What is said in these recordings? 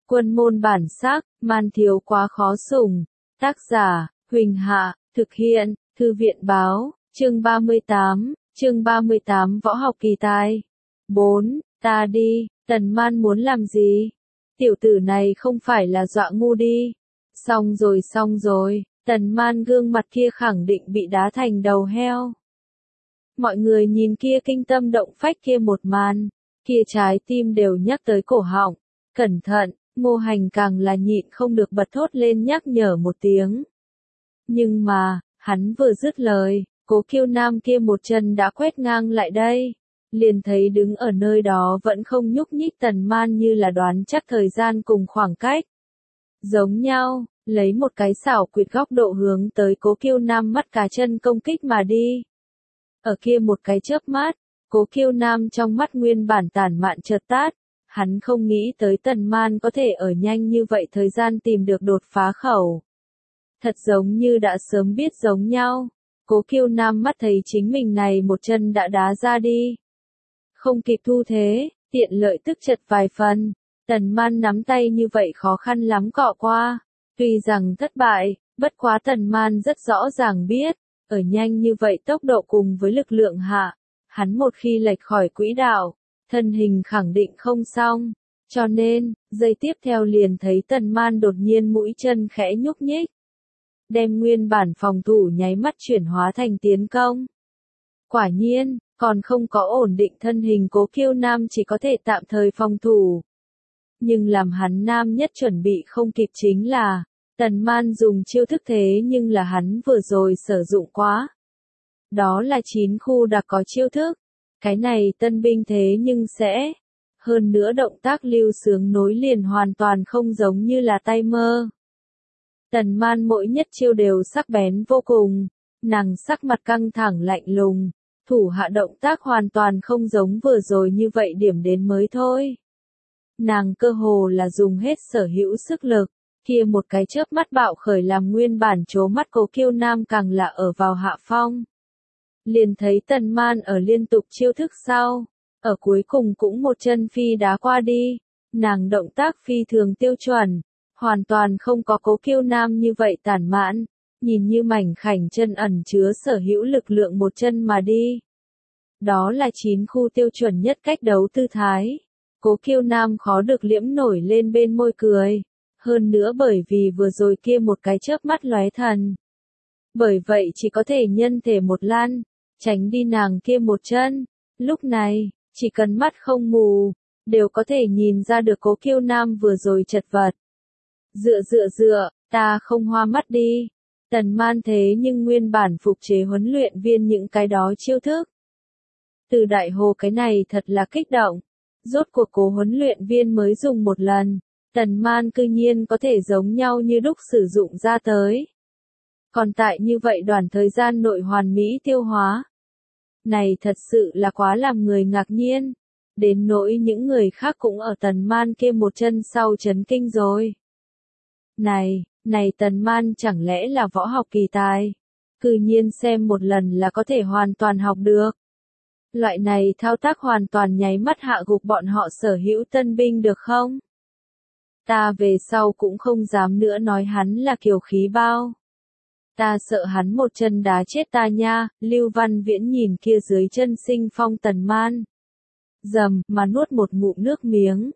Quân môn bản sắc, man thiếu quá khó sủng. Tác giả, Huỳnh Hạ, thực hiện, Thư viện báo, chương 38, Võ học kỳ tài. 4, ta đi, Tần Man muốn làm gì? Tiểu tử này không phải là dọa ngu đi. Xong rồi, Tần Man gương mặt kia khẳng định bị đá thành đầu heo. Mọi người nhìn kia kinh tâm động phách kia một màn, kia trái tim đều nhắc tới cổ họng. Cẩn thận, Ngô Hành càng là nhịn không được bật thốt lên nhắc nhở một tiếng. Nhưng mà, hắn vừa dứt lời, Cố Kiêu Nam kia một chân đã quét ngang lại đây. Liền thấy đứng ở nơi đó vẫn không nhúc nhích Tần Man như là đoán chắc thời gian cùng khoảng cách. Giống nhau, lấy một cái xảo quyệt góc độ hướng tới Cố Kiêu Nam mắt cá chân công kích mà đi. Ở kia một cái chớp mắt, Cố Kiêu Nam trong mắt nguyên bản tản mạn chợt tát, hắn không nghĩ tới Tần Man có thể ở nhanh như vậy thời gian tìm được đột phá khẩu. Thật giống như đã sớm biết giống nhau, Cố Kiêu Nam mắt thấy chính mình này một chân đã đá ra đi. Không kịp thu thế, tiện lợi tức chật vài phần, Tần Man nắm tay như vậy khó khăn lắm cọ qua. Tuy rằng thất bại, bất quá Tần Man rất rõ ràng biết, ở nhanh như vậy tốc độ cùng với lực lượng hạ, hắn một khi lệch khỏi quỹ đạo, thân hình khẳng định không xong. Cho nên, giây tiếp theo liền thấy Tần Man đột nhiên mũi chân khẽ nhúc nhích, đem nguyên bản phòng thủ nháy mắt chuyển hóa thành tiến công. Quả nhiên, còn không có ổn định thân hình Cố Kiêu Nam chỉ có thể tạm thời phòng thủ. Nhưng làm hắn nam nhất chuẩn bị không kịp chính là, Tần Man dùng chiêu thức thế nhưng là hắn vừa rồi sử dụng quá. Đó là 9 khu đặc có chiêu thức. Cái này tân binh thế nhưng sẽ. Hơn nữa động tác lưu sướng nối liền hoàn toàn không giống như là tay mơ. Tần Man mỗi nhất chiêu đều sắc bén vô cùng. Nàng sắc mặt căng thẳng lạnh lùng. Thủ hạ động tác hoàn toàn không giống vừa rồi như vậy điểm đến mới thôi. Nàng cơ hồ là dùng hết sở hữu sức lực. Kia một cái chớp mắt bạo khởi làm nguyên bản chố mắt Cố Kiêu Nam càng là ở vào hạ phong. Liền thấy Tần Man ở liên tục chiêu thức sau, ở cuối cùng cũng một chân phi đá qua đi, nàng động tác phi thường tiêu chuẩn, hoàn toàn không có Cố Kiêu Nam như vậy tản mạn, nhìn như mảnh khảnh chân ẩn chứa sở hữu lực lượng một chân mà đi. Đó là 9 khu tiêu chuẩn nhất cách đấu tư thái. Cố Kiêu Nam khó được liễm nổi lên bên môi cười. Hơn nữa bởi vì vừa rồi kia một cái chớp mắt lóe thần. Bởi vậy chỉ có thể nhân thể một lan, tránh đi nàng kia một chân. Lúc này, chỉ cần mắt không mù, đều có thể nhìn ra được Cố Kiêu Nam vừa rồi chật vật. Dựa, ta không hoa mắt đi. Tần Man thế nhưng nguyên bản phục chế huấn luyện viên những cái đó chiêu thức. Từ Đại Hồ cái này thật là kích động. Rốt cuộc Cố huấn luyện viên mới dùng một lần. Tần Man cư nhiên có thể giống nhau như đúc sử dụng ra tới. Còn tại như vậy đoạn thời gian nội hoàn mỹ tiêu hóa. Này thật sự là quá làm người ngạc nhiên. Đến nỗi những người khác cũng ở Tần Man kia một chân sau chấn kinh rồi. Này Tần Man chẳng lẽ là võ học kỳ tài? Cư nhiên xem một lần là có thể hoàn toàn học được. Loại này thao tác hoàn toàn nháy mắt hạ gục bọn họ sở hữu tân binh được không? Ta về sau cũng không dám nữa nói hắn là kiều khí bao. Ta sợ hắn một chân đá chết ta nha. Lưu Văn Viễn nhìn kia dưới chân sinh phong Tần Man. Dầm mà nuốt một ngụm nước miếng.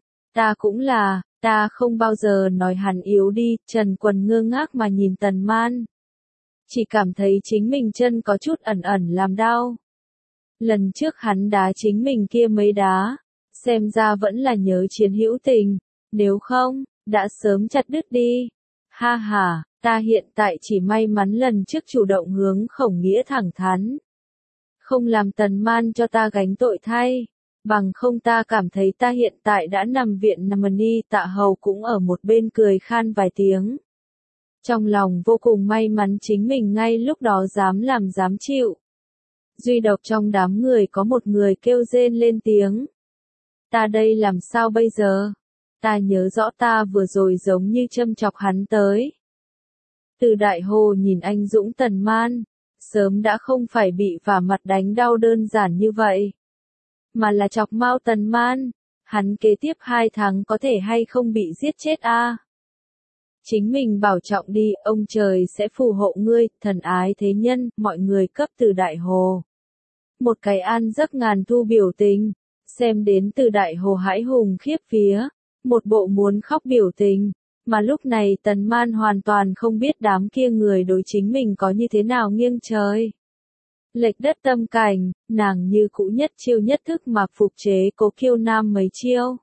Ta không bao giờ nói hắn yếu đi. Trần Quần ngơ ngác mà nhìn Tần Man. Chỉ cảm thấy chính mình chân có chút ẩn ẩn làm đau. Lần trước hắn đá chính mình kia mấy đá. Xem ra vẫn là nhớ chiến hữu tình. Nếu không, đã sớm chặt đứt đi. Ha ha, ta hiện tại chỉ may mắn lần trước chủ động hướng Khổng Nghĩa thẳng thắn. Không làm Tần Man cho ta gánh tội thay. Bằng không ta cảm thấy ta hiện tại đã nằm viện nằm ni. Tạ Hầu cũng ở một bên cười khan vài tiếng. Trong lòng vô cùng may mắn chính mình ngay lúc đó dám làm dám chịu. Duy độc trong đám người có một người kêu rên lên tiếng. Ta đây làm sao bây giờ? Ta nhớ rõ ta vừa rồi giống như châm chọc hắn tới. Từ Đại Hồ nhìn anh dũng Tần Man, sớm đã không phải bị vả mặt đánh đau đơn giản như vậy, mà là chọc mau Tần Man. hắn kế tiếp 2 tháng có thể hay không bị giết chết a? Chính mình bảo trọng đi, ông trời sẽ phù hộ ngươi, thần ái thế nhân, mọi người cấp từ Đại Hồ. Một cái an giấc ngàn thu biểu tình, xem đến từ Đại Hồ hãi hùng khiếp vía, một bộ muốn khóc biểu tình, mà lúc này Tần Man hoàn toàn không biết đám kia người đối chính mình có như thế nào nghiêng trời. Lệch đất tâm cảnh, nàng như cũ nhất chiêu nhất thức mà phục chế Cố Kiêu Nam mấy chiêu.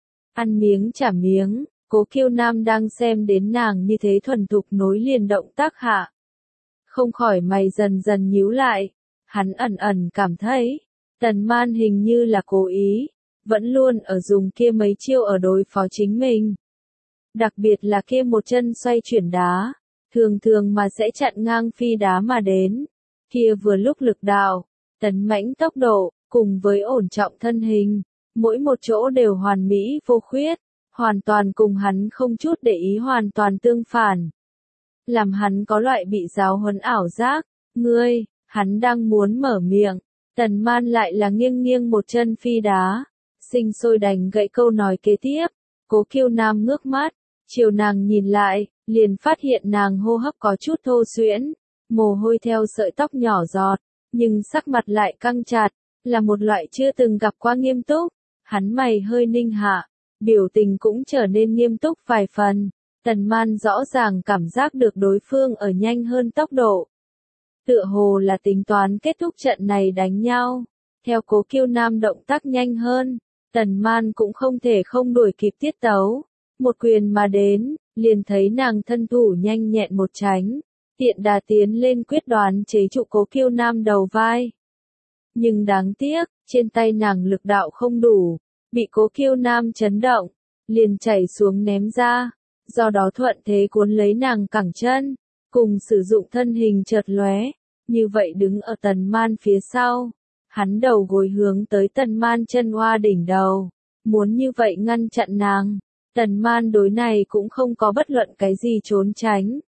Ăn miếng trả miếng, Cố Kiêu Nam đang xem đến nàng như thế thuần thục nối liền động tác hạ. Không khỏi mày dần dần nhíu lại, hắn ẩn ẩn cảm thấy, Tần Man hình như là cố ý, vẫn luôn ở dùng kia mấy chiêu ở đối phó chính mình. Đặc biệt là kia một chân xoay chuyển đá, thường thường mà sẽ chặn ngang phi đá mà đến. Kia vừa lúc lực đạo, tấn mãnh tốc độ, cùng với ổn trọng thân hình, mỗi một chỗ đều hoàn mỹ vô khuyết, hoàn toàn cùng hắn không chút để ý hoàn toàn tương phản. Làm hắn có loại bị giáo huấn ảo giác, ngươi, hắn đang muốn mở miệng, Tần Man lại là nghiêng nghiêng một chân phi đá, sinh sôi đành gãy câu nói kế tiếp. Cố Kiêu Nam ngước mắt, chiều nàng nhìn lại, liền phát hiện nàng hô hấp có chút thô xuyễn, mồ hôi theo sợi tóc nhỏ giọt, nhưng sắc mặt lại căng chặt, là một loại chưa từng gặp qua nghiêm túc. Hắn mày hơi ninh hạ, biểu tình cũng trở nên nghiêm túc vài phần. Tần Man rõ ràng cảm giác được đối phương ở nhanh hơn tốc độ. Tựa hồ là tính toán kết thúc trận này đánh nhau. Theo Cố Kiêu Nam động tác nhanh hơn, Tần Man cũng không thể không đuổi kịp tiết tấu. Một quyền mà đến, liền thấy nàng thân thủ nhanh nhẹn một tránh, tiện đà tiến lên quyết đoán chế trụ Cố Kiêu Nam đầu vai. Nhưng đáng tiếc, trên tay nàng lực đạo không đủ, bị Cố Kiêu Nam chấn động, liền chảy xuống ném ra, do đó thuận thế cuốn lấy nàng cẳng chân, cùng sử dụng thân hình chợt lóe, như vậy đứng ở Tần Man phía sau, hắn đầu gối hướng tới Tần Man chân hoa đỉnh đầu, muốn như vậy ngăn chặn nàng. Tần Man đối này cũng không có bất luận cái gì trốn tránh,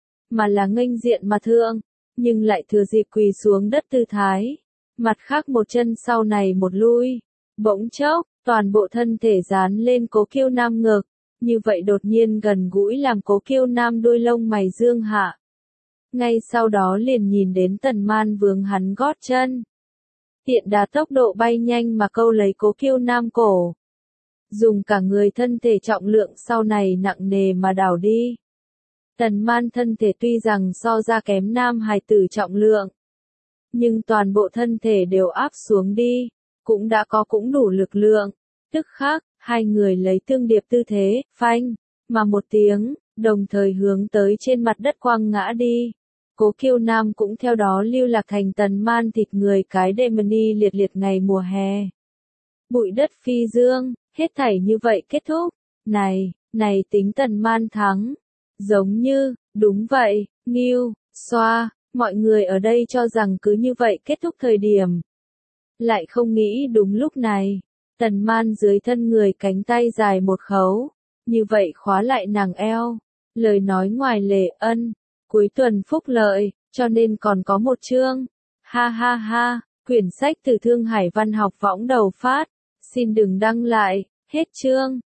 mà là nghênh diện mà thương, nhưng lại thừa dịp quỳ xuống đất tư thái, mặt khác một chân sau này một lui, bỗng chốc, toàn bộ thân thể dán lên Cố Kiêu Nam ngực, như vậy đột nhiên gần gũi làm Cố Kiêu Nam đôi lông mày dương hạ. Ngay sau đó liền nhìn đến Tần Man vướng hắn gót chân, tiện đà tốc độ bay nhanh mà câu lấy Cố Kiêu Nam cổ, dùng cả người thân thể trọng lượng sau này nặng nề mà đảo đi. Tần Man thân thể tuy rằng so ra kém nam hài tử trọng lượng, nhưng toàn bộ thân thể đều áp xuống đi, cũng đã có cũng đủ lực lượng. Tức khắc, hai người lấy tương điệp tư thế, phanh, mà một tiếng, đồng thời hướng tới trên mặt đất quăng ngã đi. Cố Kiêu Nam cũng theo đó lưu lạc thành Tần Man thịt người cái Demony liệt liệt ngày mùa hè. Bụi đất phi dương, hết thảy như vậy kết thúc. Này tính Tần Man thắng. Giống như, đúng vậy, Nghiêu, Xoa, mọi người ở đây cho rằng cứ như vậy kết thúc thời điểm. Lại không nghĩ đúng lúc này, Tần Man dưới thân người cánh tay dài một khấu, như vậy khóa lại nàng eo. Lời nói ngoài lề ân, cuối tuần phúc lợi, cho nên còn có một chương. Ha ha ha, quyển sách từ Thương Hải Văn học võng đầu phát, xin đừng đăng lại, hết chương.